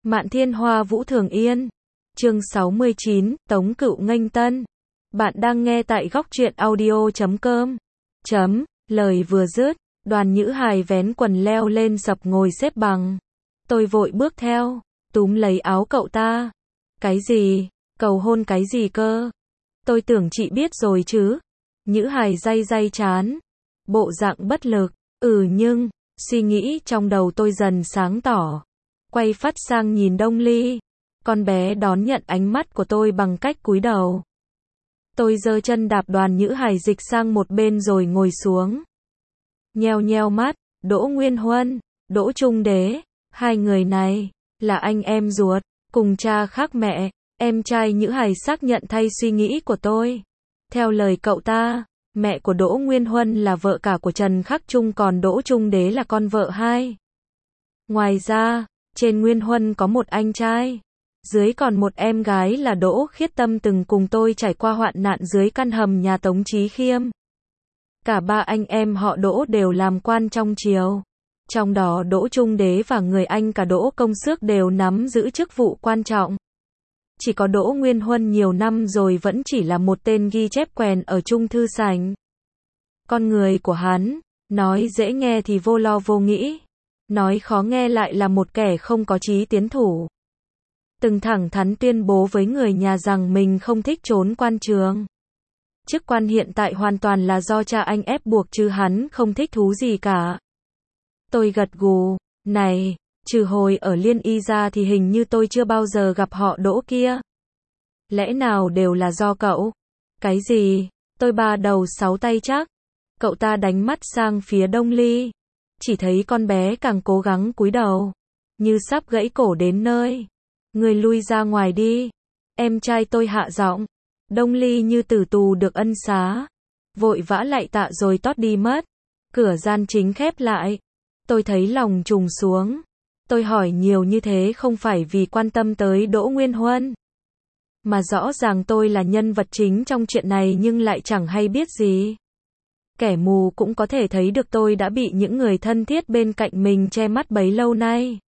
Mạn Thiên Hoa Vũ Thường Yên. Chương 69, Tống Cựu nghênh tân. Bạn đang nghe tại góc truyện audio.com. Lời vừa dứt, Đoàn Nhữ Hài vén quần leo lên sập ngồi xếp bằng. Tôi vội bước theo, túm lấy áo cậu ta. Cái gì? Cầu hôn cái gì cơ? Tôi tưởng chị biết rồi chứ. Nhữ Hài day day trán. Bộ dạng bất lực. Nhưng, suy nghĩ trong đầu tôi dần sáng tỏ. Quay phát sang nhìn Đông Ly. Con bé đón nhận ánh mắt của tôi bằng cách cúi đầu. Tôi giơ chân đạp Đoàn Nhữ Hài dịch sang một bên rồi ngồi xuống. Nheo nheo mắt, Đỗ Nguyên Huân, Đỗ Trung Đế, hai người này là anh em ruột, cùng cha khác mẹ. Em trai Nhữ Hài xác nhận thay suy nghĩ của tôi. Theo lời cậu ta, mẹ của Đỗ Nguyên Huân là vợ cả của Trần Khắc Trung, còn Đỗ Trung Đế là con vợ hai. Ngoài ra, trên Nguyên Huân có một anh trai, dưới còn một em gái là Đỗ Khiết Tâm từng cùng tôi trải qua hoạn nạn dưới căn hầm nhà Tống Chí Khiêm. Cả ba anh em họ Đỗ đều làm quan trong triều. Trong đó Đỗ Trung Đế và người anh cả Đỗ Công Xước đều nắm giữ chức vụ quan trọng. Chỉ có Đỗ Nguyên Huân nhiều năm rồi vẫn chỉ là một tên ghi chép quèn ở Trung Thư Sảnh. Con người của hắn, nói dễ nghe thì vô lo vô nghĩ, nói khó nghe lại là một kẻ không có chí tiến thủ. Từng thẳng thắn tuyên bố với người nhà rằng mình không thích trốn quan trường. Chức quan hiện tại hoàn toàn là do cha anh ép buộc chứ hắn không thích thú gì cả. Tôi gật gù, này, trừ hồi ở Liên Y ra thì hình như tôi chưa bao giờ gặp họ Đỗ kia. Lẽ nào đều là do cậu? Cái gì? Tôi ba đầu sáu tay chắc. Cậu ta đánh mắt sang phía Đông Ly. Chỉ thấy con bé càng cố gắng cúi đầu, như sắp gãy cổ đến nơi. Người lui ra ngoài đi. Em trai tôi hạ giọng. Đông Ly như tử tù được ân xá, vội vã lạy tạ rồi tót đi mất. Cửa gian chính khép lại. Tôi thấy lòng trùng xuống. Tôi hỏi nhiều như thế không phải vì quan tâm tới Đỗ Nguyên Huân, mà rõ ràng tôi là nhân vật chính trong chuyện này nhưng lại chẳng hay biết gì. Kẻ mù cũng có thể thấy được tôi đã bị những người thân thiết bên cạnh mình che mắt bấy lâu nay.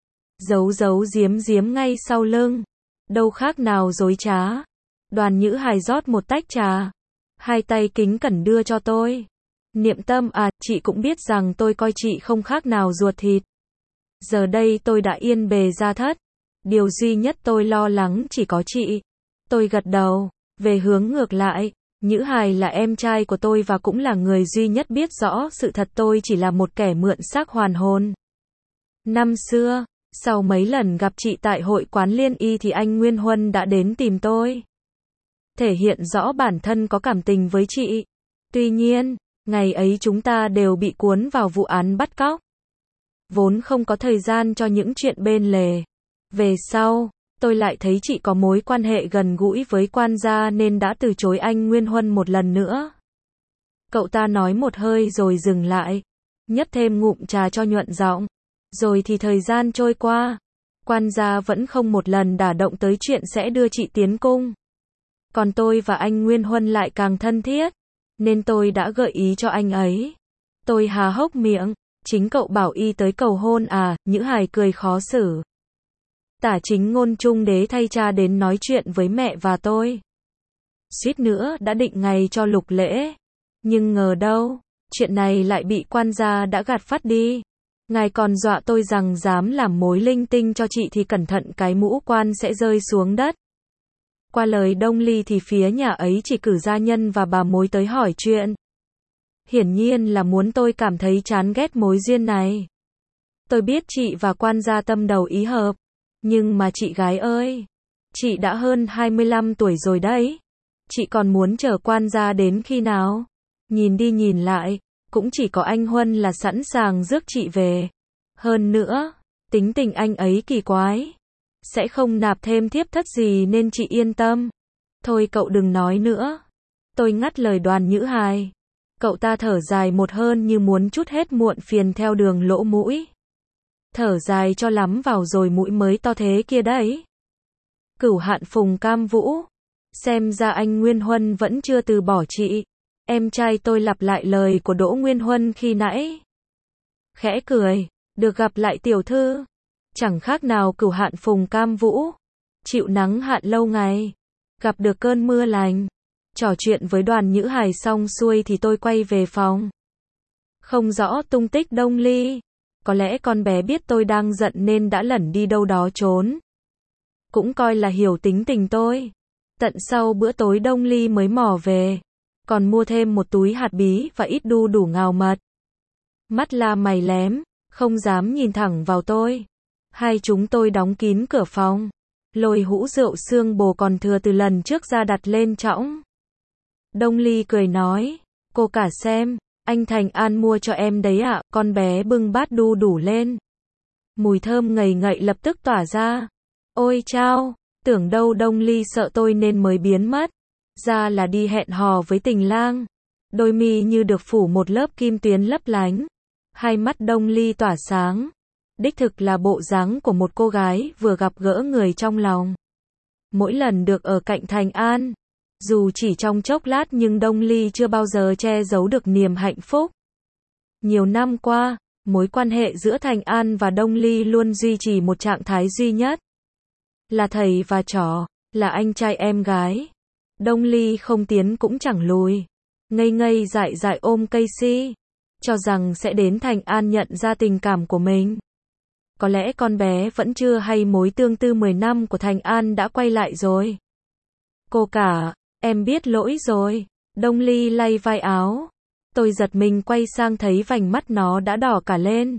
Giấu giấu giếm giếm ngay sau lưng. Đâu khác nào dối trá. Đoàn Nhữ Hài rót một tách trà. Hai tay kính cẩn đưa cho tôi. Niệm Tâm à, chị cũng biết rằng tôi coi chị không khác nào ruột thịt. Giờ đây tôi đã yên bề gia thất. Điều duy nhất tôi lo lắng chỉ có chị. Tôi gật đầu. Về hướng ngược lại, Nhữ Hài là em trai của tôi và cũng là người duy nhất biết rõ sự thật tôi chỉ là một kẻ mượn xác hoàn hồn. Năm xưa, sau mấy lần gặp chị tại hội quán Liên Y thì anh Nguyên Huân đã đến tìm tôi, thể hiện rõ bản thân có cảm tình với chị. Tuy nhiên, ngày ấy chúng ta đều bị cuốn vào vụ án bắt cóc, vốn không có thời gian cho những chuyện bên lề. Về sau, tôi lại thấy chị có mối quan hệ gần gũi với quan gia nên đã từ chối anh Nguyên Huân một lần nữa. Cậu ta nói một hơi rồi dừng lại, nhấp thêm ngụm trà cho nhuận giọng. Rồi thì thời gian trôi qua, quan gia vẫn không một lần đả động tới chuyện sẽ đưa chị tiến cung. Còn tôi và anh Nguyên Huân lại càng thân thiết, nên tôi đã gợi ý cho anh ấy. Tôi há hốc miệng, chính cậu bảo y tới cầu hôn à? Nhữ Hài cười khó xử. Tả chính ngôn Trung Đế thay cha đến nói chuyện với mẹ và tôi. Suýt nữa đã định ngày cho lục lễ. Nhưng ngờ đâu, chuyện này lại bị quan gia đã gạt phắt đi. Ngài còn dọa tôi rằng dám làm mối linh tinh cho chị thì cẩn thận cái mũ quan sẽ rơi xuống đất. Qua lời Đông Ly thì phía nhà ấy chỉ cử gia nhân và bà mối tới hỏi chuyện. Hiển nhiên là muốn tôi cảm thấy chán ghét mối duyên này. Tôi biết chị và quan gia tâm đầu ý hợp. Nhưng mà chị gái ơi, chị đã hơn 25 tuổi rồi đấy. Chị còn muốn chờ quan gia đến khi nào? Nhìn đi nhìn lại, cũng chỉ có anh Huân là sẵn sàng rước chị về. Hơn nữa, tính tình anh ấy kỳ quái, sẽ không nạp thêm thiếp thất gì nên chị yên tâm. Thôi cậu đừng nói nữa. Tôi ngắt lời Đoàn Nhữ Hài. Cậu ta thở dài một hơi như muốn trút hết muộn phiền theo đường lỗ mũi. Thở dài cho lắm vào rồi mũi mới to thế kia đấy. Cửu Hạn Phùng Cam Vũ. Xem ra anh Nguyên Huân vẫn chưa từ bỏ chị. Em trai tôi lặp lại lời của Đỗ Nguyên Huân khi nãy. Khẽ cười. Được gặp lại tiểu thư. Chẳng khác nào cửu hạn phùng cam vũ. Chịu nắng hạn lâu ngày. Gặp được cơn mưa lành. Trò chuyện với Đoàn Nhữ Hài xong xuôi thì tôi quay về phòng. Không rõ tung tích Đông Ly. Có lẽ con bé biết tôi đang giận nên đã lẩn đi đâu đó trốn. Cũng coi là hiểu tính tình tôi. Tận sau bữa tối Đông Ly mới mò về. Còn mua thêm một túi hạt bí và ít đu đủ ngào mật. Mắt la mày lém, không dám nhìn thẳng vào tôi. Hai chúng tôi đóng kín cửa phòng. Lôi hũ rượu xương bồ còn thừa từ lần trước ra đặt lên chõng. Đông Ly cười nói, cô cả xem, anh Thành An mua cho em đấy ạ. Con bé bưng bát đu đủ lên. Mùi thơm ngậy ngậy lập tức tỏa ra. Ôi chao, tưởng đâu Đông Ly sợ tôi nên mới biến mất. Ra là đi hẹn hò với tình lang. Đôi mi như được phủ một lớp kim tuyến lấp lánh. Hai mắt Đông Ly tỏa sáng. Đích thực là bộ dáng của một cô gái vừa gặp gỡ người trong lòng. Mỗi lần được ở cạnh Thành An, dù chỉ trong chốc lát nhưng Đông Ly chưa bao giờ che giấu được niềm hạnh phúc. Nhiều năm qua, mối quan hệ giữa Thành An và Đông Ly luôn duy trì một trạng thái duy nhất. Là thầy và trò, là anh trai em gái. Đông Ly không tiến cũng chẳng lùi. Ngây ngây dại dại ôm cây si. Cho rằng sẽ đến Thành An nhận ra tình cảm của mình. Có lẽ con bé vẫn chưa hay mối tương tư 10 năm của Thành An đã quay lại rồi. Cô cả, em biết lỗi rồi. Đông Ly lay vai áo. Tôi giật mình quay sang thấy vành mắt nó đã đỏ cả lên.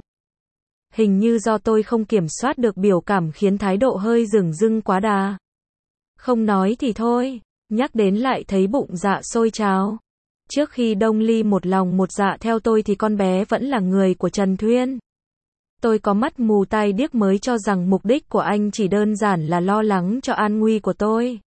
Hình như do tôi không kiểm soát được biểu cảm khiến thái độ hơi dửng dưng quá đà. Không nói thì thôi, nhắc đến lại thấy bụng dạ sôi trào. Trước khi Đông Ly một lòng một dạ theo tôi thì con bé vẫn là người của Trần Thuyên. Tôi có mắt mù tai điếc mới cho rằng mục đích của anh chỉ đơn giản là lo lắng cho an nguy của tôi.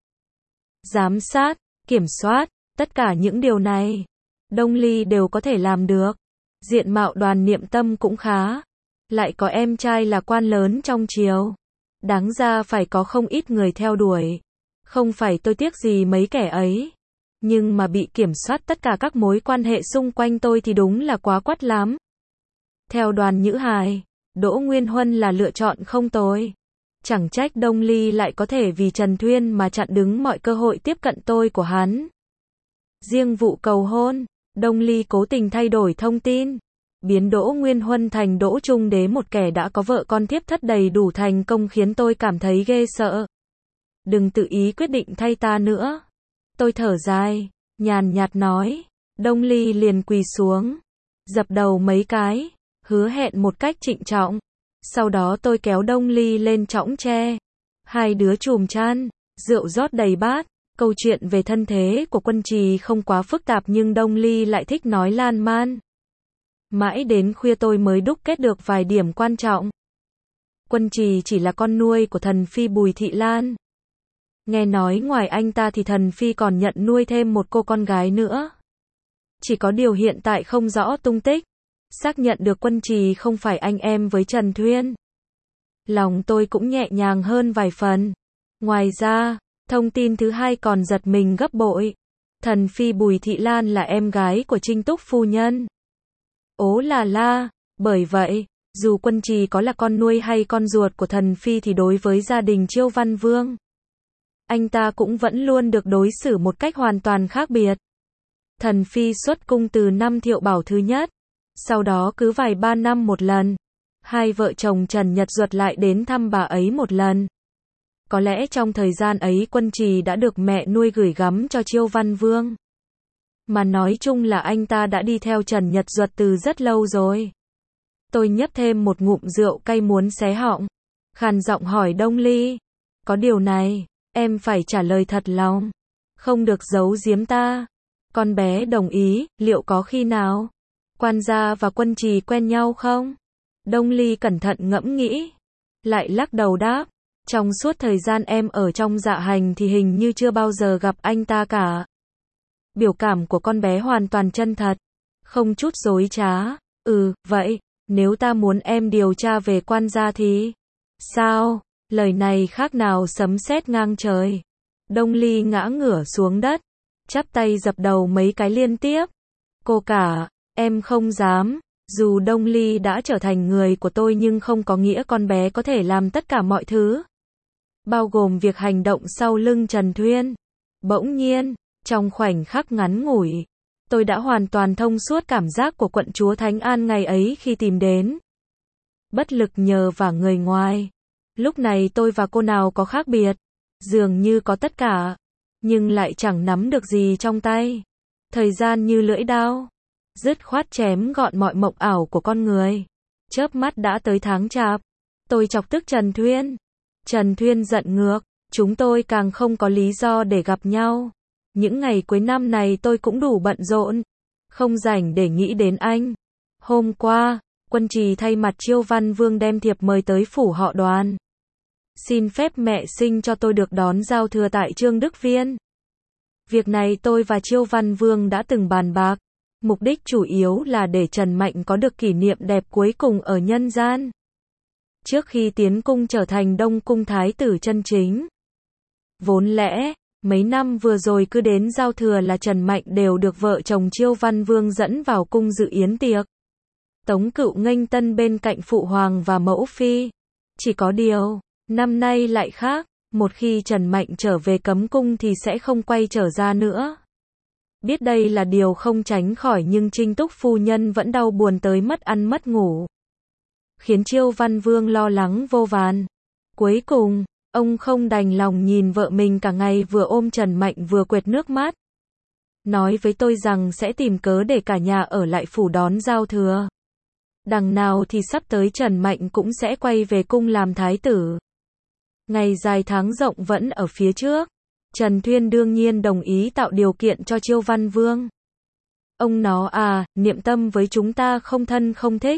Giám sát, kiểm soát, tất cả những điều này, Đông Ly đều có thể làm được. Diện mạo Đoàn Niệm Tâm cũng khá. Lại có em trai là quan lớn trong triều. Đáng ra phải có không ít người theo đuổi. Không phải tôi tiếc gì mấy kẻ ấy. Nhưng mà bị kiểm soát tất cả các mối quan hệ xung quanh tôi thì đúng là quá quắt lắm. Theo Đoàn Nhữ Hài, Đỗ Nguyên Huân là lựa chọn không tồi. Chẳng trách Đông Ly lại có thể vì Trần Thuyên mà chặn đứng mọi cơ hội tiếp cận tôi của hắn. Riêng vụ cầu hôn, Đông Ly cố tình thay đổi thông tin. Biến Đỗ Nguyên Huân thành Đỗ Trung Đế, một kẻ đã có vợ con thiếp thất đầy đủ thành công, khiến tôi cảm thấy ghê sợ. Đừng tự ý quyết định thay ta nữa. Tôi thở dài, nhàn nhạt nói. Đông Ly liền quỳ xuống, dập đầu mấy cái, hứa hẹn một cách trịnh trọng. Sau đó tôi kéo Đông Ly lên chõng tre. Hai đứa chùm chan, rượu rót đầy bát. Câu chuyện về thân thế của Quân Trì không quá phức tạp nhưng Đông Ly lại thích nói lan man. Mãi đến khuya tôi mới đúc kết được vài điểm quan trọng. Quân Trì chỉ là con nuôi của thần phi Bùi Thị Lan. Nghe nói ngoài anh ta thì thần phi còn nhận nuôi thêm một cô con gái nữa. Chỉ có điều hiện tại không rõ tung tích. Xác nhận được Quân Trì không phải anh em với Trần Thuyên. Lòng tôi cũng nhẹ nhàng hơn vài phần. Ngoài ra, thông tin thứ hai còn giật mình gấp bội. Thần phi Bùi Thị Lan là em gái của Trinh Túc phu nhân. Ố là la, bởi vậy, dù Quân Trì có là con nuôi hay con ruột của thần phi thì đối với gia đình Chiêu Văn Vương, anh ta cũng vẫn luôn được đối xử một cách hoàn toàn khác biệt. Thần phi xuất cung từ năm Thiệu Bảo thứ nhất, sau đó cứ vài ba năm một lần, hai vợ chồng Trần Nhật Duật lại đến thăm bà ấy một lần. Có lẽ trong thời gian ấy Quân Trì đã được mẹ nuôi gửi gắm cho Chiêu Văn Vương. Mà nói chung là anh ta đã đi theo Trần Nhật Duật từ rất lâu rồi. Tôi nhấp thêm một ngụm rượu cay muốn xé họng. Khàn giọng hỏi Đông Ly. Có điều này, em phải trả lời thật lòng. Không được giấu giếm ta. Con bé đồng ý, liệu có khi nào quan gia và Quân Trì quen nhau không? Đông Ly cẩn thận ngẫm nghĩ. Lại lắc đầu đáp. Trong suốt thời gian em ở trong dạ hành thì hình như chưa bao giờ gặp anh ta cả. Biểu cảm của con bé hoàn toàn chân thật. Không chút dối trá. Vậy, nếu ta muốn em điều tra về quan gia thì sao? Lời này khác nào sấm sét ngang trời. Đông Ly ngã ngửa xuống đất, chắp tay dập đầu mấy cái liên tiếp. Cô cả, em không dám. Dù Đông Ly đã trở thành người của tôi nhưng không có nghĩa con bé có thể làm tất cả mọi thứ. Bao gồm việc hành động sau lưng Trần Thuyên. Bỗng nhiên, trong khoảnh khắc ngắn ngủi, tôi đã hoàn toàn thông suốt cảm giác của quận chúa Thánh An ngày ấy khi tìm đến. Bất lực nhờ vả người ngoài. Lúc này tôi và cô nào có khác biệt. Dường như có tất cả, nhưng lại chẳng nắm được gì trong tay. Thời gian như lưỡi dao, dứt khoát chém gọn mọi mộng ảo của con người. Chớp mắt đã tới tháng Chạp. Tôi chọc tức Trần Thuyên. Trần Thuyên giận ngược. Chúng tôi càng không có lý do để gặp nhau. Những ngày cuối năm này tôi cũng đủ bận rộn. Không rảnh để nghĩ đến anh. Hôm qua, Quân Trì thay mặt Chiêu Văn Vương đem thiệp mời tới phủ họ Đoàn. Xin phép mẹ sinh cho tôi được đón giao thừa tại Trương Đức Viên. Việc này tôi và Chiêu Văn Vương đã từng bàn bạc. Mục đích chủ yếu là để Trần Mạnh có được kỷ niệm đẹp cuối cùng ở nhân gian. Trước khi tiến cung trở thành Đông Cung Thái tử chân chính. Vốn lẽ, mấy năm vừa rồi cứ đến giao thừa là Trần Mạnh đều được vợ chồng Chiêu Văn Vương dẫn vào cung dự yến tiệc. Tống Cựu nghênh tân bên cạnh phụ hoàng và mẫu phi. Chỉ có điều, năm nay lại khác, một khi Trần Mạnh trở về cấm cung thì sẽ không quay trở ra nữa. Biết đây là điều không tránh khỏi nhưng Trinh Túc phu nhân vẫn đau buồn tới mất ăn mất ngủ. Khiến Chiêu Văn Vương lo lắng vô vàn. Cuối cùng, ông không đành lòng nhìn vợ mình cả ngày vừa ôm Trần Mạnh vừa quệt nước mắt. Nói với tôi rằng sẽ tìm cớ để cả nhà ở lại phủ đón giao thừa. Đằng nào thì sắp tới Trần Mạnh cũng sẽ quay về cung làm thái tử. Ngày dài tháng rộng vẫn ở phía trước. Trần Thuyên đương nhiên đồng ý tạo điều kiện cho Chiêu Văn Vương. Ông nó Niệm Tâm với chúng ta không thân không thích.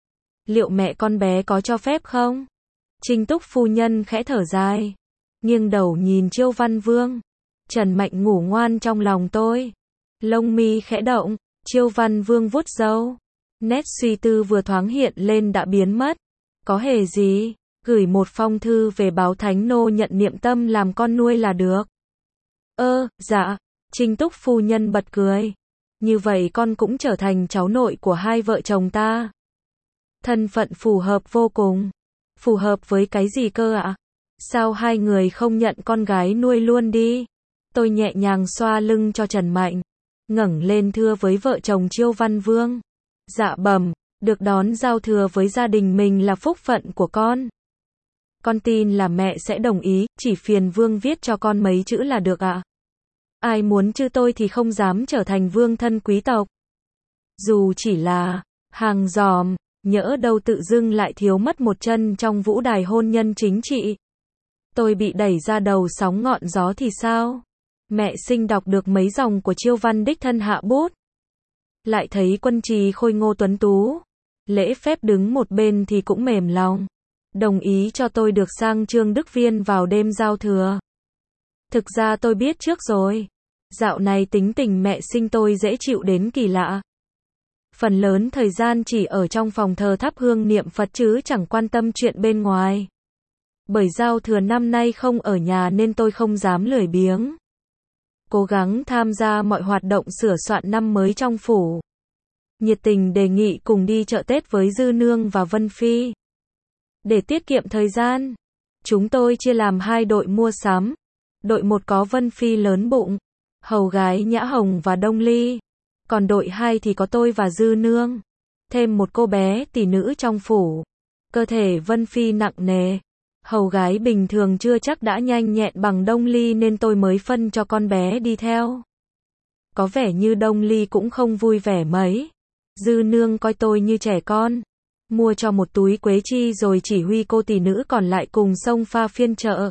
Liệu mẹ con bé có cho phép không? Trinh Túc phu nhân khẽ thở dài. Nghiêng đầu nhìn Chiêu Văn Vương. Trần Mạnh ngủ ngoan trong lòng tôi. Lông mi khẽ động, Chiêu Văn Vương vuốt râu. Nét suy tư vừa thoáng hiện lên đã biến mất. Có hề gì, gửi một phong thư về báo Thánh nô nhận Niệm Tâm làm con nuôi là được. Dạ, Trinh Túc phu nhân bật cười. Như vậy con cũng trở thành cháu nội của hai vợ chồng ta. Thân phận phù hợp vô cùng. Phù hợp với cái gì cơ ạ? Sao hai người không nhận con gái nuôi luôn đi? Tôi nhẹ nhàng xoa lưng cho Trần Mạnh. Ngẩng lên thưa với vợ chồng Chiêu Văn Vương. Dạ bẩm, được đón giao thừa với gia đình mình là phúc phận của con. Con tin là mẹ sẽ đồng ý, chỉ phiền Vương viết cho con mấy chữ là được ạ. Ai muốn chứ tôi thì không dám trở thành vương thân quý tộc. Dù chỉ là hàng giòm, nhỡ đâu tự dưng lại thiếu mất một chân trong vũ đài hôn nhân chính trị. Tôi bị đẩy ra đầu sóng ngọn gió thì sao? Mẹ sinh đọc được mấy dòng của Chiêu Văn đích thân hạ bút. Lại thấy Quân Trì khôi ngô tuấn tú. Lễ phép đứng một bên thì cũng mềm lòng. Đồng ý cho tôi được sang Trương Đức Viên vào đêm giao thừa. Thực ra tôi biết trước rồi. Dạo này tính tình mẹ sinh tôi dễ chịu đến kỳ lạ. Phần lớn thời gian chỉ ở trong phòng thờ thắp hương niệm Phật chứ chẳng quan tâm chuyện bên ngoài. Bởi giao thừa năm nay không ở nhà nên tôi không dám lười biếng. Cố gắng tham gia mọi hoạt động sửa soạn năm mới trong phủ. Nhiệt tình đề nghị cùng đi chợ Tết với Dư Nương và Vân Phi. Để tiết kiệm thời gian, chúng tôi chia làm hai đội mua sắm. Đội 1 có Vân Phi lớn bụng, hầu gái Nhã Hồng và Đông Ly. Còn đội 2 thì có tôi và Dư Nương. Thêm một cô bé tỷ nữ trong phủ. Cơ thể Vân Phi nặng nề. Hầu gái bình thường chưa chắc đã nhanh nhẹn bằng Đông Ly nên tôi mới phân cho con bé đi theo. Có vẻ như Đông Ly cũng không vui vẻ mấy. Dư Nương coi tôi như trẻ con. Mua cho một túi quế chi rồi chỉ huy cô tỷ nữ còn lại cùng xông pha phiên chợ.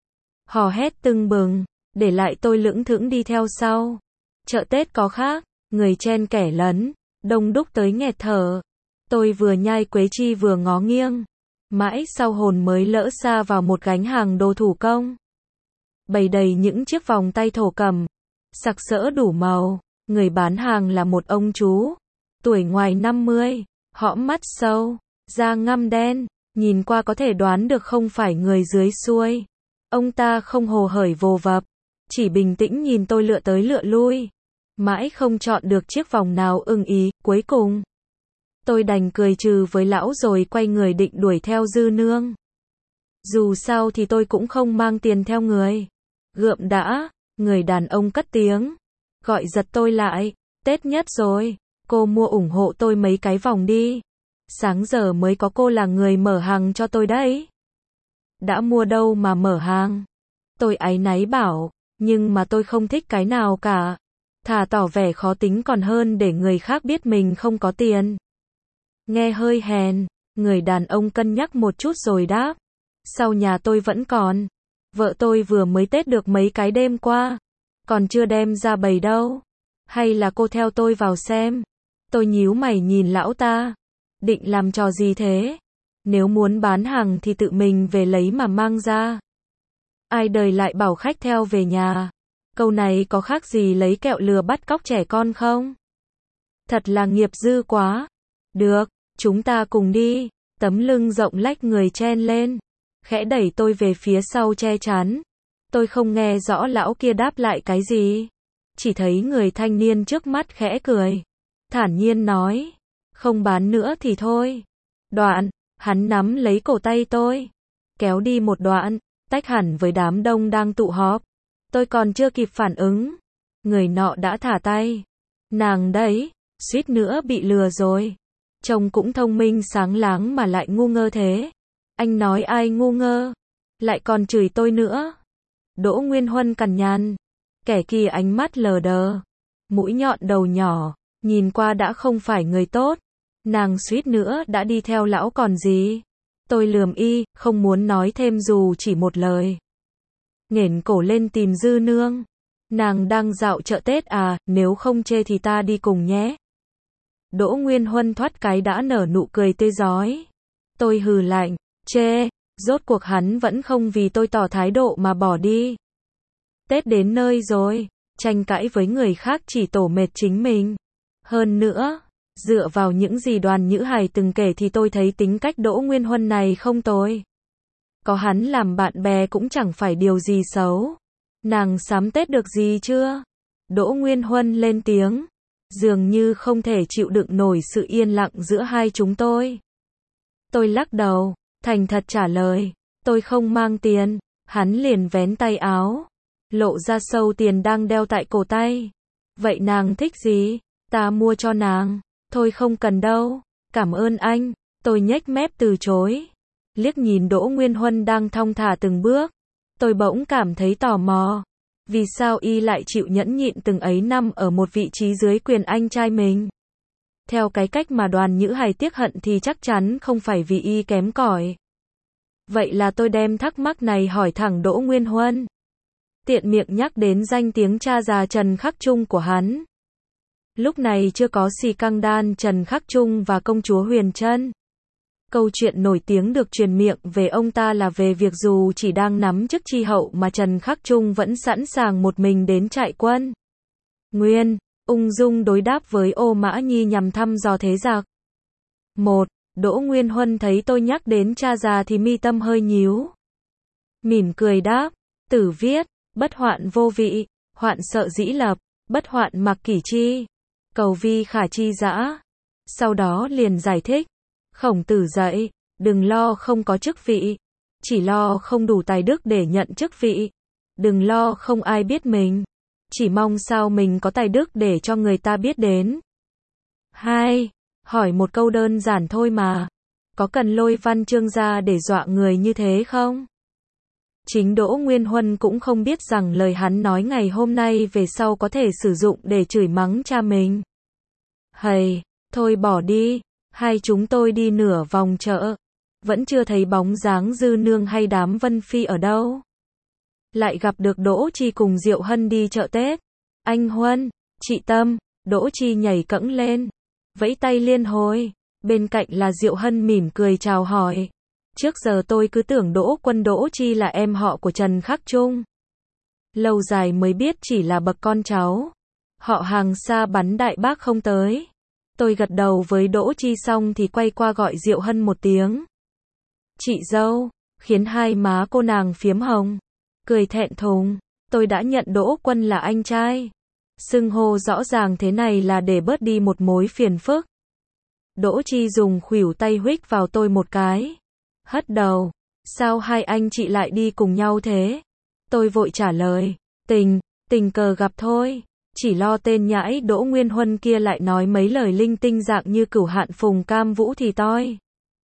Hò hét tưng bừng, để lại tôi lững thững đi theo sau. Chợ Tết có khác, người chen kẻ lấn, đông đúc tới nghẹt thở. Tôi vừa nhai quế chi vừa ngó nghiêng. Mãi sau hồn mới lỡ xa vào một gánh hàng đồ thủ công. Bày đầy những chiếc vòng tay thổ cẩm, sặc sỡ đủ màu. Người bán hàng là một ông chú, tuổi ngoài 50, hõm mắt sâu, da ngăm đen, nhìn qua có thể đoán được không phải người dưới xuôi. Ông ta không hồ hởi vồ vập, chỉ bình tĩnh nhìn tôi lựa tới lựa lui. Mãi không chọn được chiếc vòng nào ưng ý, cuối cùng Tôi đành cười trừ với lão rồi quay người định đuổi theo Dư Nương. Dù sao thì tôi cũng không mang tiền theo người. Gượm đã, người đàn ông cất tiếng. Gọi giật tôi lại, Tết nhất rồi, cô mua ủng hộ tôi mấy cái vòng đi. Sáng giờ mới có cô là người mở hàng cho tôi đấy. Đã mua đâu mà mở hàng. Tôi áy náy bảo, nhưng mà tôi không thích cái nào cả. Thà tỏ vẻ khó tính còn hơn để người khác biết mình không có tiền. Nghe hơi hèn, người đàn ông cân nhắc một chút rồi đáp. Sau nhà tôi vẫn còn. Vợ tôi vừa mới Tết được mấy cái đêm qua. Còn chưa đem ra bày đâu. Hay là cô theo tôi vào xem. Tôi nhíu mày nhìn lão ta. Định làm trò gì thế? Nếu muốn bán hàng thì tự mình về lấy mà mang ra. Ai đời lại bảo khách theo về nhà. Câu này có khác gì lấy kẹo lừa bắt cóc trẻ con không? Thật là nghiệp dư quá. Được, chúng ta cùng đi. Tấm lưng rộng lách người chen lên. Khẽ đẩy tôi về phía sau che chắn. Tôi không nghe rõ lão kia đáp lại cái gì. Chỉ thấy người thanh niên trước mắt khẽ cười. Thản nhiên nói. Không bán nữa thì thôi. Đoạn, hắn nắm lấy cổ tay tôi. Kéo đi một đoạn, tách hẳn với đám đông đang tụ họp. Tôi còn chưa kịp phản ứng. Người nọ đã thả tay. Nàng đấy, suýt nữa bị lừa rồi. Trông cũng thông minh sáng láng mà lại ngu ngơ thế. Anh nói ai ngu ngơ? Lại còn chửi tôi nữa. Đỗ Nguyên Huân cằn nhằn. Kẻ kia ánh mắt lờ đờ. Mũi nhọn đầu nhỏ, nhìn qua đã không phải người tốt. Nàng suýt nữa đã đi theo lão còn gì. Tôi lườm y, không muốn nói thêm dù chỉ một lời. Nghển cổ lên tìm Dư Nương. Nàng đang dạo chợ Tết à, nếu không chê thì ta đi cùng nhé. Đỗ Nguyên Huân thoát cái đã nở nụ cười tươi rói. Tôi hừ lạnh, chê, rốt cuộc hắn vẫn không vì tôi tỏ thái độ mà bỏ đi. Tết đến nơi rồi, tranh cãi với người khác chỉ tổ mệt chính mình. Hơn nữa, dựa vào những gì Đoàn Nhữ Hải từng kể thì tôi thấy tính cách Đỗ Nguyên Huân này không tồi. Có hắn làm bạn bè cũng chẳng phải điều gì xấu. Nàng sắm Tết được gì chưa? Đỗ Nguyên Huân lên tiếng. Dường như không thể chịu đựng nổi sự yên lặng giữa hai chúng tôi. Tôi lắc đầu, thành thật trả lời. Tôi không mang tiền. Hắn liền vén tay áo. Lộ ra sâu tiền đang đeo tại cổ tay. Vậy nàng thích gì? Ta mua cho nàng. Thôi không cần đâu. Cảm ơn anh. Tôi nhếch mép từ chối. Liếc nhìn Đỗ Nguyên Huân đang thong thả từng bước. Tôi bỗng cảm thấy tò mò. Vì sao y lại chịu nhẫn nhịn từng ấy năm ở một vị trí dưới quyền anh trai mình? Theo cái cách mà Đoàn Nhữ Hải tiếc hận thì chắc chắn không phải vì y kém cỏi. Vậy là tôi đem thắc mắc này hỏi thẳng Đỗ Nguyên Huân. Tiện miệng nhắc đến danh tiếng cha già Trần Khắc Trung của hắn. Lúc này chưa có xì căng đan Trần Khắc Trung và công chúa Huyền Trân. Câu chuyện nổi tiếng được truyền miệng về ông ta là về việc dù chỉ đang nắm chức tri hậu mà Trần Khắc Trung vẫn sẵn sàng một mình đến trại quân Nguyên, ung dung đối đáp với Ô Mã Nhi nhằm thăm dò thế giặc. Đỗ Nguyên Huân thấy tôi nhắc đến cha già thì mi tâm hơi nhíu. Mỉm cười đáp, Tử viết, bất hoạn vô vị, hoạn sợ dĩ lập, bất hoạn mặc kỷ chi, cầu vi khả chi dã. Sau đó liền giải thích. Khổng Tử dạy, đừng lo không có chức vị, chỉ lo không đủ tài đức để nhận chức vị. Đừng lo không ai biết mình, chỉ mong sao mình có tài đức để cho người ta biết đến. 2. Hỏi một câu đơn giản thôi mà, có cần lôi văn chương ra để dọa người như thế không? Chính Đỗ Nguyên Huân cũng không biết rằng lời hắn nói ngày hôm nay về sau có thể sử dụng để chửi mắng cha mình. Hầy, thôi bỏ đi. Hai chúng tôi đi nửa vòng chợ, vẫn chưa thấy bóng dáng Dư Nương hay đám Vân Phi ở đâu. Lại gặp được Đỗ Chi cùng Diệu Hân đi chợ Tết. Anh Huân, chị Tâm, Đỗ Chi nhảy cẫng lên, vẫy tay liên hồi. Bên cạnh là Diệu Hân mỉm cười chào hỏi. Trước giờ tôi cứ tưởng Đỗ Quân Đỗ Chi là em họ của Trần Khắc Trung. Lâu dài mới biết chỉ là bậc con cháu. Họ hàng xa bắn đại bác không tới. Tôi gật đầu với Đỗ Chi xong thì quay qua gọi Diệu Hân một tiếng. Chị dâu, khiến hai má cô nàng phiếm hồng. Cười thẹn thùng, tôi đã nhận Đỗ Quân là anh trai. Xưng hô rõ ràng thế này là để bớt đi một mối phiền phức. Đỗ Chi dùng khuỷu tay huých vào tôi một cái. Hất đầu. Sao hai anh chị lại đi cùng nhau thế? Tôi vội trả lời. Tình cờ gặp thôi. Chỉ lo tên nhãi Đỗ Nguyên Huân kia lại nói mấy lời linh tinh dạng như cửu hạn phùng cam vũ thì toi.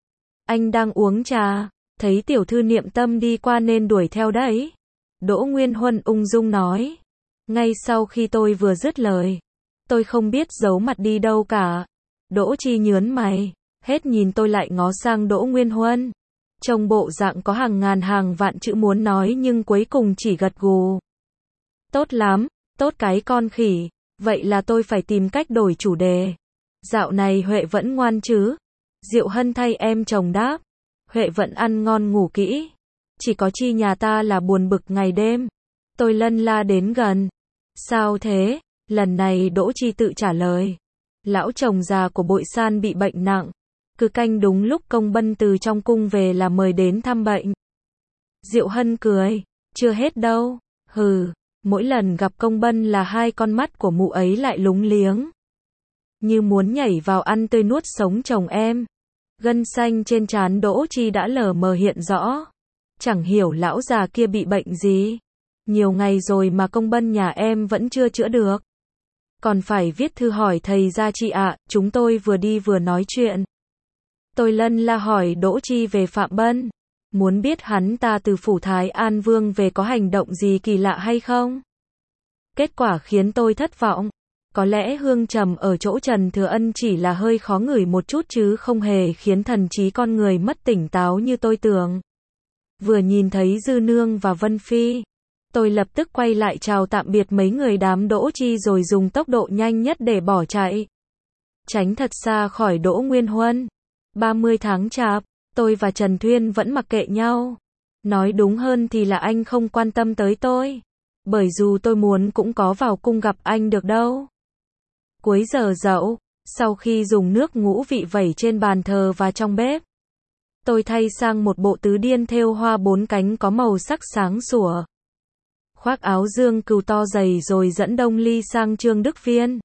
Anh đang uống trà, thấy tiểu thư Niệm Tâm đi qua nên đuổi theo đấy. Đỗ Nguyên Huân ung dung nói. Ngay sau khi tôi vừa dứt lời, tôi không biết giấu mặt đi đâu cả. Đỗ Chi nhớn mày, hết nhìn tôi lại ngó sang Đỗ Nguyên Huân. Trông bộ dạng có hàng ngàn hàng vạn chữ muốn nói nhưng cuối cùng chỉ gật gù. Tốt lắm, tốt cái con khỉ, vậy là tôi phải tìm cách đổi chủ đề. Dạo này Huệ vẫn ngoan chứ? Diệu Hân thay em chồng đáp. Huệ vẫn ăn ngon ngủ kỹ. Chỉ có Chi nhà ta là buồn bực ngày đêm. Tôi lân la đến gần. Sao thế? Lần này Đỗ Chi tự trả lời. Lão chồng già của Bội San bị bệnh nặng. Cứ canh đúng lúc công bân từ trong cung về là mời đến thăm bệnh. Diệu Hân cười. Chưa hết đâu. Hừ, mỗi lần gặp công bân là hai con mắt của mụ ấy lại lúng liếng. Như muốn nhảy vào ăn tươi nuốt sống chồng em. Gân xanh trên trán Đỗ Chi đã lờ mờ hiện rõ. Chẳng hiểu lão già kia bị bệnh gì. Nhiều ngày rồi mà công bân nhà em vẫn chưa chữa được. Còn phải viết thư hỏi thầy gia chị ạ, chúng tôi vừa đi vừa nói chuyện. Tôi lân la hỏi Đỗ Chi về Phạm Bân. Muốn biết hắn ta từ phủ Thái An Vương về có hành động gì kỳ lạ hay không? Kết quả khiến tôi thất vọng. Có lẽ hương trầm ở chỗ Trần Thừa Ân chỉ là hơi khó ngửi một chút chứ không hề khiến thần trí con người mất tỉnh táo như tôi tưởng. Vừa nhìn thấy Dư Nương và Vân Phi, tôi lập tức quay lại chào tạm biệt mấy người đám Đỗ Chi rồi dùng tốc độ nhanh nhất để bỏ chạy. Tránh thật xa khỏi Đỗ Nguyên Huân. 30 tháng Chạp, tôi và Trần Thuyên vẫn mặc kệ nhau. Nói đúng hơn thì là anh không quan tâm tới tôi. Bởi dù tôi muốn cũng có vào cung gặp anh được đâu. Cuối giờ dậu, sau khi dùng nước ngũ vị vẩy trên bàn thờ và trong bếp, tôi thay sang một bộ tứ điên thêu hoa 4 cánh có màu sắc sáng sủa. Khoác áo dương cừu to dày rồi dẫn Đông Ly sang Trương Đức Viên.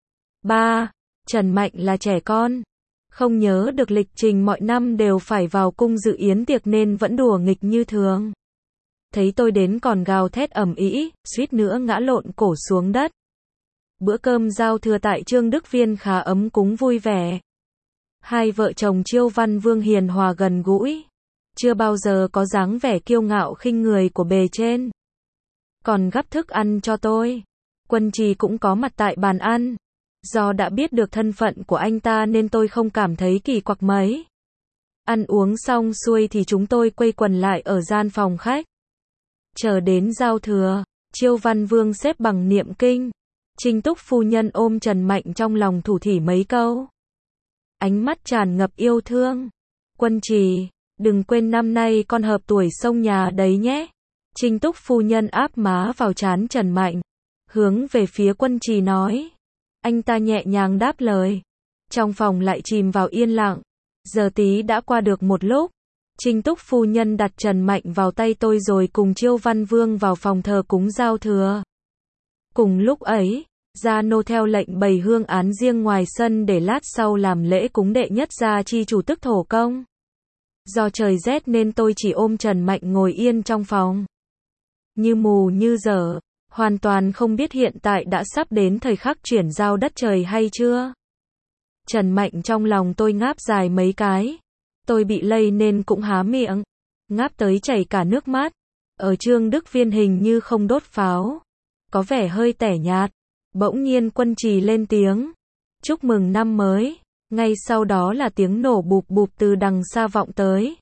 3. Trần Mạnh là trẻ con. Không nhớ được lịch trình mọi năm đều phải vào cung dự yến tiệc nên vẫn đùa nghịch như thường. Thấy tôi đến còn gào thét ầm ĩ, suýt nữa ngã lộn cổ xuống đất. Bữa cơm giao thừa tại Trương Đức Viên khá ấm cúng vui vẻ. Hai vợ chồng Chiêu Văn Vương hiền hòa gần gũi. Chưa bao giờ có dáng vẻ kiêu ngạo khinh người của bề trên. Còn gắp thức ăn cho tôi. Quân Trì cũng có mặt tại bàn ăn. Do đã biết được thân phận của anh ta nên tôi không cảm thấy kỳ quặc mấy. Ăn uống xong xuôi thì chúng tôi quây quần lại ở gian phòng khách. Chờ đến giao thừa, Chiêu Văn Vương xếp bằng niệm kinh. Trinh Túc phu nhân ôm Trần Mạnh trong lòng thủ thỉ mấy câu. Ánh mắt tràn ngập yêu thương. Quân Trì, đừng quên năm nay con hợp tuổi sông nhà đấy nhé. Trinh Túc phu nhân áp má vào trán Trần Mạnh. Hướng về phía Quân Trì nói. Anh ta nhẹ nhàng đáp lời. Trong phòng lại chìm vào yên lặng. Giờ tí đã qua được một lúc. Trinh Túc phu nhân đặt Trần Mạnh vào tay tôi rồi cùng Chiêu Văn Vương vào phòng thờ cúng giao thừa. Cùng lúc ấy, Gia Nô theo lệnh bày hương án riêng ngoài sân để lát sau làm lễ cúng đệ nhất gia chi chủ tức thổ công. Do trời rét nên tôi chỉ ôm Trần Mạnh ngồi yên trong phòng. Như mù như dở, hoàn toàn không biết hiện tại đã sắp đến thời khắc chuyển giao đất trời hay chưa. Trần Mạnh trong lòng tôi ngáp dài mấy cái. Tôi bị lây nên cũng há miệng. Ngáp tới chảy cả nước mắt. Ở Trương Đức Viên hình như không đốt pháo. Có vẻ hơi tẻ nhạt. Bỗng nhiên Quân Trì lên tiếng. Chúc mừng năm mới. Ngay sau đó là tiếng nổ bụp bụp từ đằng xa vọng tới.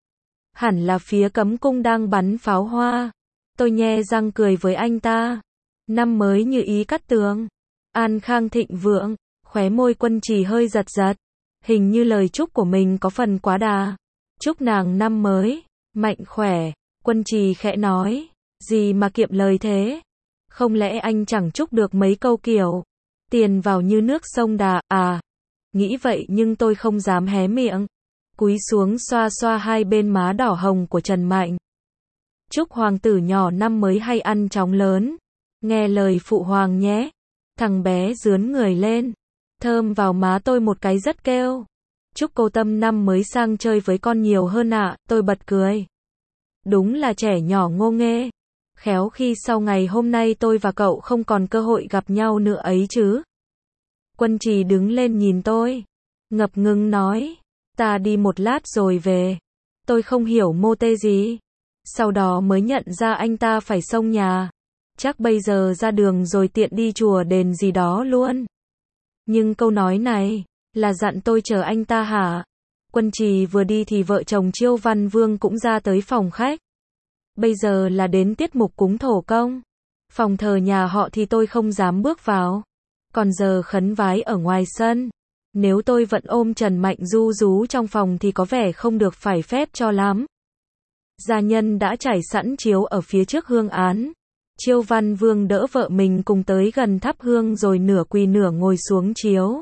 Hẳn là phía cấm cung đang bắn pháo hoa. Tôi nhe răng cười với anh ta. Năm mới như ý cắt tường. An khang thịnh vượng. Khóe môi Quân Trì hơi giật giật. Hình như lời chúc của mình có phần quá đà. Chúc nàng năm mới mạnh khỏe. Quân Trì khẽ nói. Gì mà kiệm lời thế? Không lẽ anh chẳng chúc được mấy câu kiểu tiền vào như nước sông Đà à? Nghĩ vậy nhưng tôi không dám hé miệng. Cúi xuống xoa xoa hai bên má đỏ hồng của Trần Mạnh. Chúc hoàng tử nhỏ năm mới hay ăn chóng lớn. Nghe lời phụ hoàng nhé. Thằng bé rướn người lên. Thơm vào má tôi một cái rất kêu. Chúc cô Tâm năm mới sang chơi với con nhiều hơn ạ, tôi bật cười. Đúng là trẻ nhỏ ngô nghê. Khéo khi sau ngày hôm nay tôi và cậu không còn cơ hội gặp nhau nữa ấy chứ. Quân Trì đứng lên nhìn tôi, ngập ngừng nói, ta đi một lát rồi về. Tôi không hiểu mô tê gì. Sau đó mới nhận ra anh ta phải xông nhà. Chắc bây giờ ra đường rồi tiện đi chùa đền gì đó luôn. Nhưng câu nói này, là dặn tôi chờ anh ta hả? Quân Trì vừa đi thì vợ chồng Chiêu Văn Vương cũng ra tới phòng khách. Bây giờ là đến tiết mục cúng thổ công. Phòng thờ nhà họ thì tôi không dám bước vào. Còn giờ khấn vái ở ngoài sân. Nếu tôi vẫn ôm Trần Mạnh ru rú trong phòng thì có vẻ không được phải phép cho lắm. Gia nhân đã trải sẵn chiếu ở phía trước hương án. Chiêu Văn Vương đỡ vợ mình cùng tới gần thắp hương rồi nửa quỳ nửa ngồi xuống chiếu.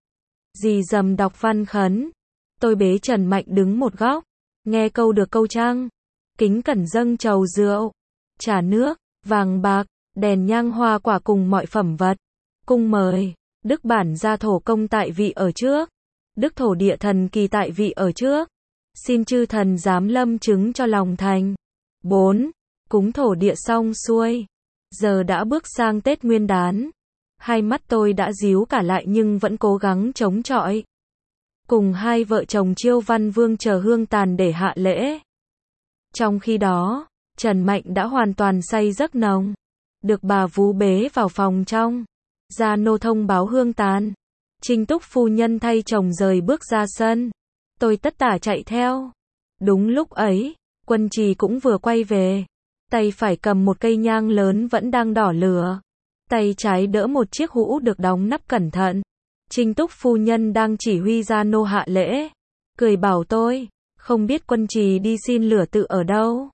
Dì dầm đọc văn khấn. Tôi bế Trần Mạnh đứng một góc. Nghe câu được câu trăng. Kính cẩn dâng trầu rượu, trà nước, vàng bạc, đèn nhang hoa quả cùng mọi phẩm vật. Cung mời, Đức bản gia thổ công tại vị ở trước. Đức thổ địa thần kỳ tại vị ở trước. Xin chư thần giám lâm chứng cho lòng thành. 4. Cúng thổ địa xong xuôi. Giờ đã bước sang Tết Nguyên đán. Hai mắt tôi đã díu cả lại nhưng vẫn cố gắng chống chọi. Cùng hai vợ chồng Chiêu Văn Vương chờ hương tàn để hạ lễ. Trong khi đó, Trần Mạnh đã hoàn toàn say giấc nồng. Được bà vú bế vào phòng trong. Gia nô thông báo hương tàn. Trinh Túc phu nhân thay chồng rời bước ra sân. Tôi tất tả chạy theo. Đúng lúc ấy, Quân Trì cũng vừa quay về. Tay phải cầm một cây nhang lớn vẫn đang đỏ lửa. Tay trái đỡ một chiếc hũ được đóng nắp cẩn thận. Trinh Túc phu nhân đang chỉ huy gia nô hạ lễ. Cười bảo tôi, không biết Quân Trì đi xin lửa tự ở đâu.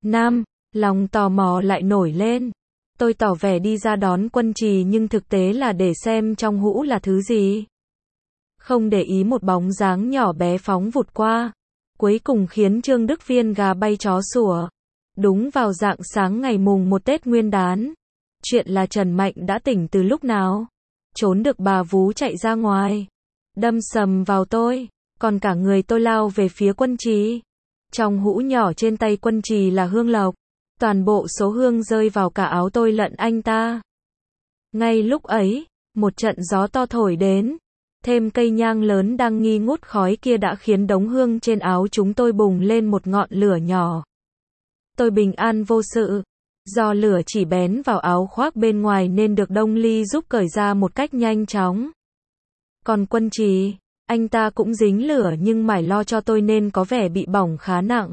Lòng tò mò lại nổi lên. Tôi tỏ vẻ đi ra đón Quân Trì nhưng thực tế là để xem trong hũ là thứ gì. Không để ý một bóng dáng nhỏ bé phóng vụt qua. Cuối cùng khiến Trương Đức Viên gà bay chó sủa. Đúng vào rạng sáng ngày mùng 1 Tết Nguyên đán. Chuyện là Trần Mạnh đã tỉnh từ lúc nào? Trốn được bà vú chạy ra ngoài. Đâm sầm vào tôi. Còn cả người tôi lao về phía Quân Trì. Trong hũ nhỏ trên tay Quân Trì là hương lộc. Toàn bộ số hương rơi vào cả áo tôi lẫn anh ta. Ngay lúc ấy, một trận gió to thổi đến. Thêm cây nhang lớn đang nghi ngút khói kia đã khiến đống hương trên áo chúng tôi bùng lên một ngọn lửa nhỏ. Tôi bình an vô sự. Do lửa chỉ bén vào áo khoác bên ngoài nên được Đông Ly giúp cởi ra một cách nhanh chóng. Còn Quân Trì, anh ta cũng dính lửa nhưng mải lo cho tôi nên có vẻ bị bỏng khá nặng.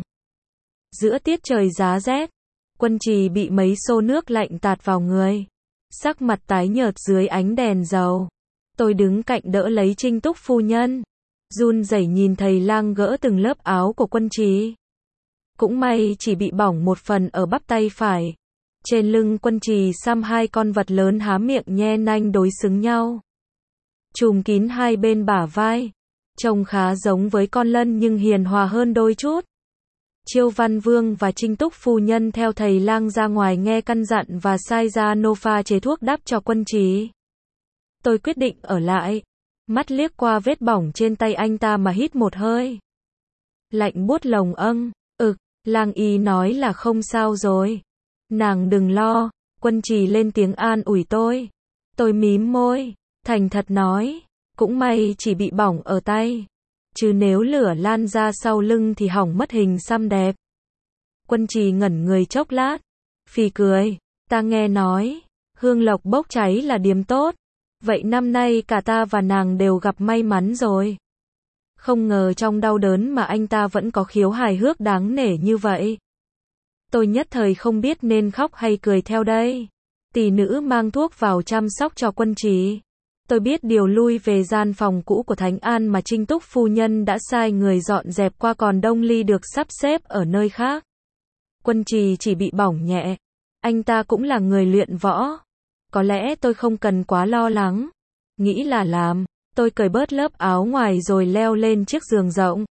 Giữa tiết trời giá rét, Quân Trì bị mấy xô nước lạnh tạt vào người. Sắc mặt tái nhợt dưới ánh đèn dầu. Tôi đứng cạnh đỡ lấy Trinh Túc phu nhân. Run rẩy nhìn thầy lang gỡ từng lớp áo của Quân Trì. Cũng may chỉ bị bỏng một phần ở bắp tay phải. Trên lưng Quân Trì xăm hai con vật lớn há miệng nhe nanh đối xứng nhau. Trùm kín hai bên bả vai. Trông khá giống với con lân nhưng hiền hòa hơn đôi chút. Chiêu Văn Vương và Trinh Túc phu nhân theo thầy lang ra ngoài nghe căn dặn và sai ra nô pha chế thuốc đắp cho Quân Trì. Tôi quyết định ở lại. Mắt liếc qua vết bỏng trên tay anh ta mà hít một hơi. Lạnh buốt lồng âng. Lang y nói là không sao rồi. Nàng đừng lo. Quân Trì lên tiếng an ủi tôi. Tôi mím môi. Thành thật nói. Cũng may chỉ bị bỏng ở tay. Chứ nếu lửa lan ra sau lưng thì hỏng mất hình xăm đẹp. Quân Trì ngẩn người chốc lát. Phì cười. Ta nghe nói. Hương lộc bốc cháy là điềm tốt. Vậy năm nay cả ta và nàng đều gặp may mắn rồi. Không ngờ trong đau đớn mà anh ta vẫn có khiếu hài hước đáng nể như vậy. Tôi nhất thời không biết nên khóc hay cười theo đây. Tỷ nữ mang thuốc vào chăm sóc cho Quân Trì. Tôi biết điều lui về gian phòng cũ của Thánh An mà Trinh Túc phu nhân đã sai người dọn dẹp qua, còn Đông Ly được sắp xếp ở nơi khác. Quân Trì chỉ bị bỏng nhẹ. Anh ta cũng là người luyện võ. Có lẽ tôi không cần quá lo lắng. Nghĩ là làm. Tôi cởi bớt lớp áo ngoài rồi leo lên chiếc giường rộng.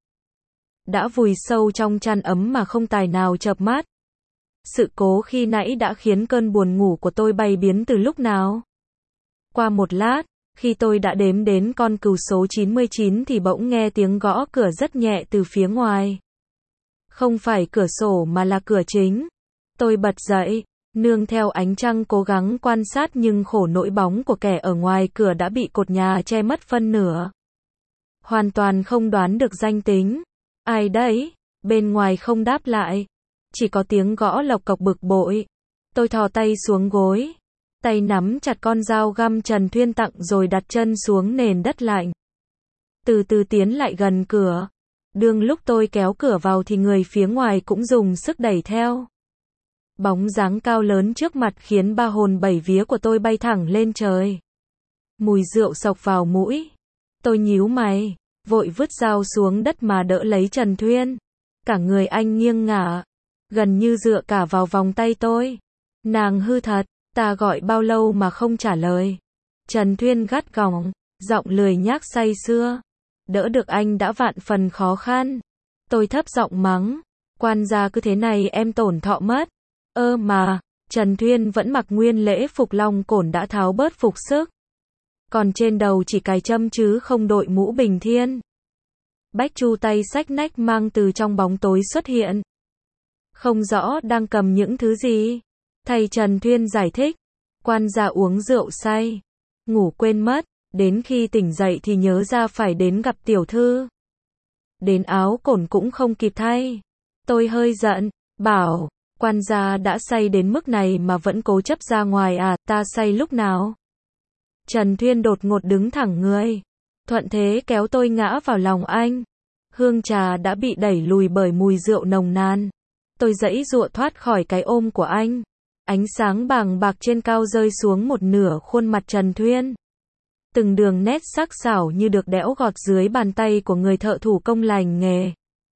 Đã vùi sâu trong chăn ấm mà không tài nào chợp mắt. Sự cố khi nãy đã khiến cơn buồn ngủ của tôi bay biến từ lúc nào. Qua một lát, Khi tôi đã đếm đến con cừu số 99 thì bỗng nghe tiếng gõ cửa rất nhẹ từ phía ngoài. Không phải cửa sổ mà là cửa chính. Tôi bật dậy, nương theo ánh trăng cố gắng quan sát nhưng khổ nỗi bóng của kẻ ở ngoài cửa đã bị cột nhà che mất phân nửa. Hoàn toàn không đoán được danh tính. Ai đấy? Bên ngoài không đáp lại. Chỉ có tiếng gõ lộc cộc bực bội. Tôi thò tay xuống gối. Tay nắm chặt con dao găm Trần Thuyên tặng rồi đặt chân xuống nền đất lạnh. Từ từ tiến lại gần cửa. Đương lúc tôi kéo cửa vào thì người phía ngoài cũng dùng sức đẩy theo. Bóng dáng cao lớn trước mặt khiến ba hồn bảy vía của tôi bay thẳng lên trời. Mùi rượu xộc vào mũi. Tôi nhíu mày, vội vứt dao xuống đất mà đỡ lấy Trần Thuyên. Cả người anh nghiêng ngả, gần như dựa cả vào vòng tay tôi. Nàng hư thật, ta gọi bao lâu mà không trả lời. Trần Thuyên gắt gỏng, giọng lười nhác say sưa. Đỡ được anh đã vạn phần khó khăn. Tôi thấp giọng mắng, quan gia cứ thế này em tổn thọ mất. Mà, Trần Thuyên vẫn mặc nguyên lễ phục long cổn đã tháo bớt phục sức. Còn trên đầu chỉ cài châm chứ không đội mũ bình thiên. Bách Chu tay xách nách mang từ trong bóng tối xuất hiện. Không rõ đang cầm những thứ gì. Thầy Trần Thuyên giải thích. Quan gia uống rượu say. Ngủ quên mất. Đến khi tỉnh dậy thì nhớ ra phải đến gặp tiểu thư. Đến áo cổn cũng không kịp thay. Tôi hơi giận. Bảo. Quan gia đã say đến mức này mà vẫn cố chấp ra ngoài à, ta say lúc nào? Trần Thuyên đột ngột đứng thẳng người. Thuận thế kéo tôi ngã vào lòng anh. Hương trà đã bị đẩy lùi bởi mùi rượu nồng nàn. Tôi giãy giụa thoát khỏi cái ôm của anh. Ánh sáng bàng bạc trên cao rơi xuống một nửa khuôn mặt Trần Thuyên. Từng đường nét sắc sảo như được đẽo gọt dưới bàn tay của người thợ thủ công lành nghề.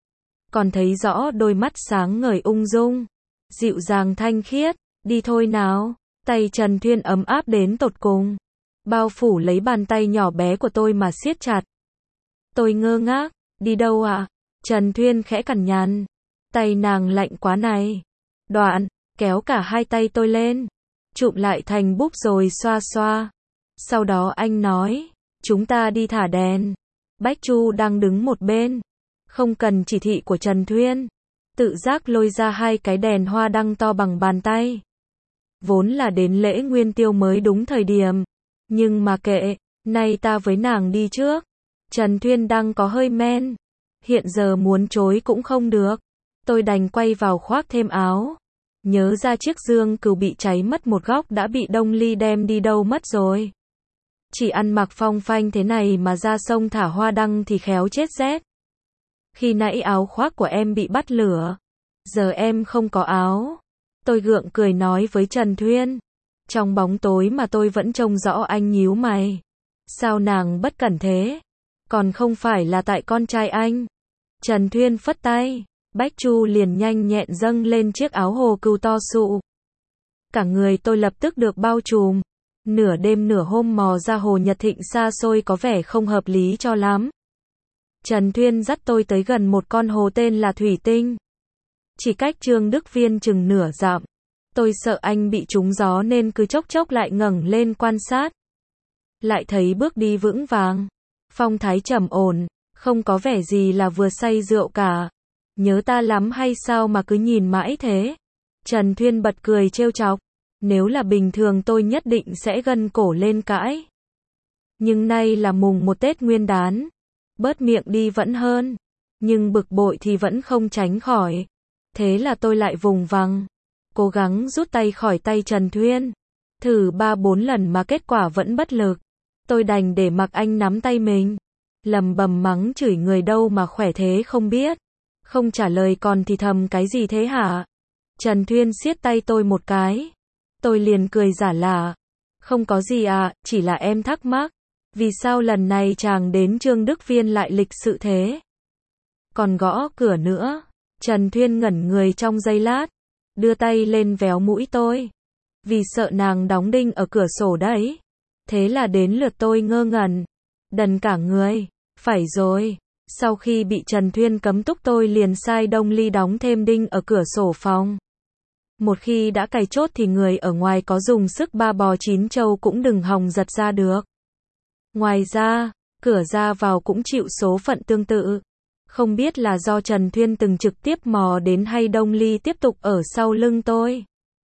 Còn thấy rõ đôi mắt sáng ngời ung dung. Dịu dàng thanh khiết, đi thôi nào. Tay Trần Thuyên ấm áp đến tột cùng. Bao phủ lấy bàn tay nhỏ bé của tôi mà siết chặt. Tôi ngơ ngác, đi đâu ạ? Trần Thuyên khẽ cằn nhằn. Tay nàng lạnh quá này. Đoạn, kéo cả hai tay tôi lên. Chụm lại thành búp rồi xoa xoa. Sau đó anh nói, chúng ta đi thả đèn. Bách Chu đang đứng một bên. Không cần chỉ thị của Trần Thuyên. Tự giác lôi ra hai cái đèn hoa đăng to bằng bàn tay. Vốn là đến lễ Nguyên Tiêu mới đúng thời điểm. Nhưng mà kệ, nay ta với nàng đi trước. Trần Thuyên đang có hơi men. Hiện giờ muốn chối cũng không được. Tôi đành quay vào khoác thêm áo. Nhớ ra chiếc dương cừu bị cháy mất một góc đã bị Đông Ly đem đi đâu mất rồi. Chỉ ăn mặc phong phanh thế này mà ra sông thả hoa đăng thì khéo chết rét. Khi nãy áo khoác của em bị bắt lửa. Giờ em không có áo. Tôi gượng cười nói với Trần Thuyên. Trong bóng tối mà tôi vẫn trông rõ anh nhíu mày. Sao nàng bất cẩn thế? Còn không phải là tại con trai anh. Trần Thuyên phất tay. Bách Chu liền nhanh nhẹn dâng lên chiếc áo hồ cừu to sụ. Cả người tôi lập tức được bao trùm. Nửa đêm nửa hôm mò ra hồ Nhật Thịnh xa xôi có vẻ không hợp lý cho lắm. Trần Thuyên dắt tôi tới gần một con hồ tên là Thủy Tinh. Chỉ cách Trương Đức Viên chừng nửa dặm. Tôi sợ anh bị trúng gió nên cứ chốc chốc lại ngẩng lên quan sát. Lại thấy bước đi vững vàng. Phong thái trầm ổn, không có vẻ gì là vừa say rượu cả. Nhớ ta lắm hay sao mà cứ nhìn mãi thế? Trần Thuyên bật cười trêu chọc. Nếu là bình thường tôi nhất định sẽ gân cổ lên cãi. Nhưng nay là mùng một Tết Nguyên Đán. Bớt miệng đi vẫn hơn. Nhưng bực bội thì vẫn không tránh khỏi. Thế là tôi lại vùng vằng. Cố gắng rút tay khỏi tay Trần Thuyên. Thử 3-4 lần mà kết quả vẫn bất lực. Tôi đành để mặc anh nắm tay mình. Lầm bầm mắng chửi người đâu mà khỏe thế không biết. Không trả lời còn thì thầm cái gì thế hả? Trần Thuyên siết tay tôi một cái. Tôi liền cười giả lả. Không có gì à, chỉ là em thắc mắc. Vì sao lần này chàng đến Trương Đức Viên lại lịch sự thế? Còn gõ cửa nữa. Trần Thuyên ngẩn người trong giây lát. Đưa tay lên véo mũi tôi. Vì sợ nàng đóng đinh ở cửa sổ đấy. Thế là đến lượt tôi ngơ ngẩn. Đần cả người. Phải rồi. Sau khi bị Trần Thuyên cấm túc tôi liền sai Đông Ly đóng thêm đinh ở cửa sổ phòng. Một khi đã cài chốt thì người ở ngoài có dùng sức ba bò chín trâu cũng đừng hòng giật ra được. Ngoài ra, cửa ra vào cũng chịu số phận tương tự. Không biết là do Trần Thuyên từng trực tiếp mò đến hay Đông Ly tiếp tục ở sau lưng tôi.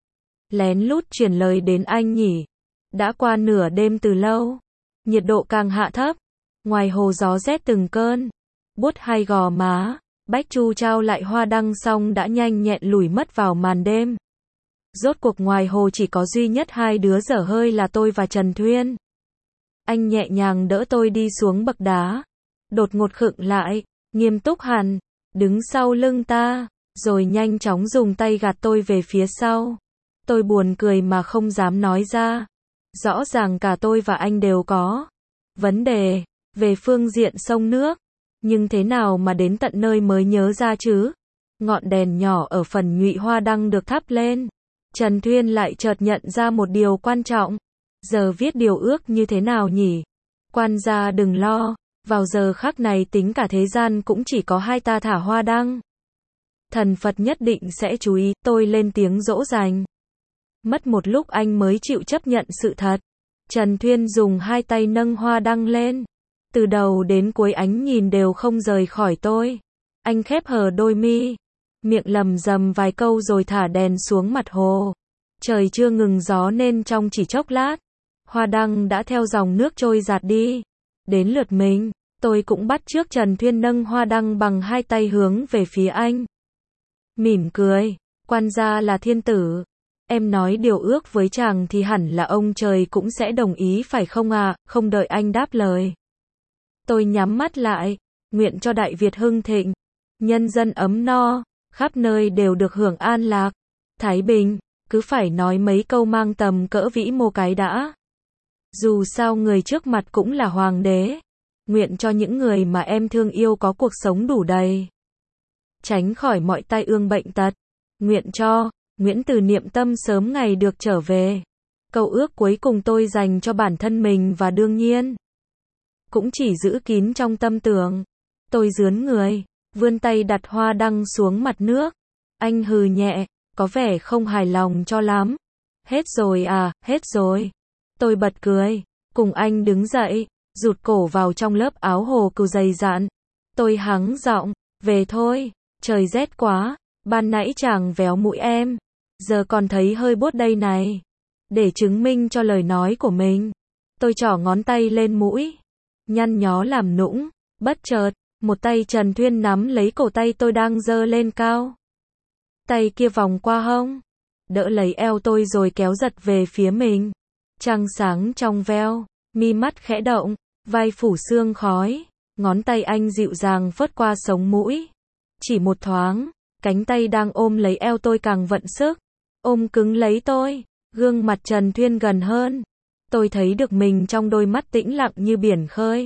Lén lút truyền lời đến anh nhỉ. Đã qua nửa đêm từ lâu. Nhiệt độ càng hạ thấp. Ngoài hồ gió rét từng cơn. Buốt hai gò má. Bách Chu trao lại hoa đăng xong đã nhanh nhẹn lủi mất vào màn đêm. Rốt cuộc ngoài hồ chỉ có duy nhất hai đứa dở hơi là tôi và Trần Thuyên. Anh nhẹ nhàng đỡ tôi đi xuống bậc đá. Đột ngột khựng lại, nghiêm túc hẳn, đứng sau lưng ta, rồi nhanh chóng dùng tay gạt tôi về phía sau. Tôi buồn cười mà không dám nói ra. Rõ ràng cả tôi và anh đều có vấn đề về phương diện sông nước. Nhưng thế nào mà đến tận nơi mới nhớ ra chứ? Ngọn đèn nhỏ ở phần nhụy hoa đăng được thắp lên. Trần Thuyên lại chợt nhận ra một điều quan trọng. Giờ viết điều ước như thế nào nhỉ? Quan gia đừng lo, vào giờ khắc này tính cả thế gian cũng chỉ có hai ta thả hoa đăng. Thần Phật nhất định sẽ chú ý, tôi lên tiếng dỗ dành. Mất một lúc anh mới chịu chấp nhận sự thật. Trần Thuyên dùng hai tay nâng hoa đăng lên. Từ đầu đến cuối ánh nhìn đều không rời khỏi tôi. Anh khép hờ đôi mi, miệng lầm rầm vài câu rồi thả đèn xuống mặt hồ. Trời chưa ngừng gió nên trong chỉ chốc lát, hoa đăng đã theo dòng nước trôi giạt đi. Đến lượt mình, tôi cũng bắt chước Trần Thuyên nâng hoa đăng bằng hai tay hướng về phía anh. Mỉm cười, quan gia là thiên tử. Em nói điều ước với chàng thì hẳn là ông trời cũng sẽ đồng ý phải không ạ? Không đợi anh đáp lời. Tôi nhắm mắt lại, nguyện cho Đại Việt hưng thịnh, nhân dân ấm no, khắp nơi đều được hưởng an lạc, thái bình, cứ phải nói mấy câu mang tầm cỡ vĩ mô cái đã. Dù sao người trước mặt cũng là hoàng đế, nguyện cho những người mà em thương yêu có cuộc sống đủ đầy, tránh khỏi mọi tai ương bệnh tật, nguyện cho Nguyễn Từ niệm tâm sớm ngày được trở về. Câu ước cuối cùng tôi dành cho bản thân mình và đương nhiên cũng chỉ giữ kín trong tâm tưởng. Tôi rướn người, vươn tay đặt hoa đăng xuống mặt nước. Anh hừ nhẹ, có vẻ không hài lòng cho lắm. Hết rồi à, hết rồi. Tôi bật cười, cùng anh đứng dậy, rụt cổ vào trong lớp áo hồ cừu dày dặn. Tôi hắng giọng, về thôi, trời rét quá, ban nãy chàng véo mũi em, giờ còn thấy hơi buốt đây này. Để chứng minh cho lời nói của mình, tôi trỏ ngón tay lên mũi, nhăn nhó làm nũng. Bất chợt, một tay Trần Thuyên nắm lấy cổ tay tôi đang giơ lên cao. Tay kia vòng qua hông, đỡ lấy eo tôi rồi kéo giật về phía mình. Trăng sáng trong veo, mi mắt khẽ động, vai phủ sương khói, ngón tay anh dịu dàng phớt qua sống mũi. Chỉ một thoáng, cánh tay đang ôm lấy eo tôi càng vận sức, ôm cứng lấy tôi, gương mặt Trần Thuyên gần hơn. Tôi thấy được mình trong đôi mắt tĩnh lặng như biển khơi.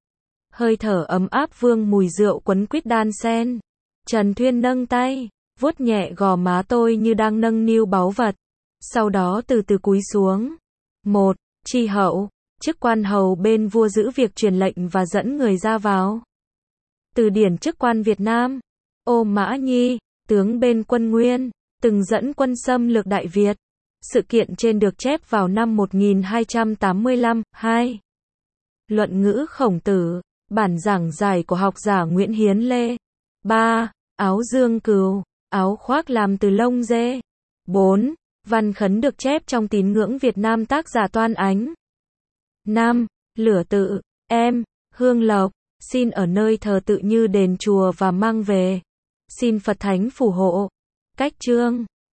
Hơi thở ấm áp vương mùi rượu quấn quýt đan sen. Trần Thuyên nâng tay, vuốt nhẹ gò má tôi như đang nâng niu báu vật. Sau đó từ từ cúi xuống. 1. Tri hậu, chức quan hầu bên vua giữ việc truyền lệnh và dẫn người ra vào. Từ điển chức quan Việt Nam. Ô Mã Nhi, tướng bên quân Nguyên, từng dẫn quân xâm lược Đại Việt. Sự kiện trên được chép vào năm 1285. 2. Luận ngữ Khổng Tử, bản giảng giải của học giả Nguyễn Hiến Lê. 3. Áo dương cừu, áo khoác làm từ lông dê. 4. Văn khấn được chép trong Tín ngưỡng Việt Nam tác giả Toan Ánh. 5. Lửa tự, em, hương lộc, xin ở nơi thờ tự như đền chùa và mang về. Xin Phật Thánh phù hộ. Cách chương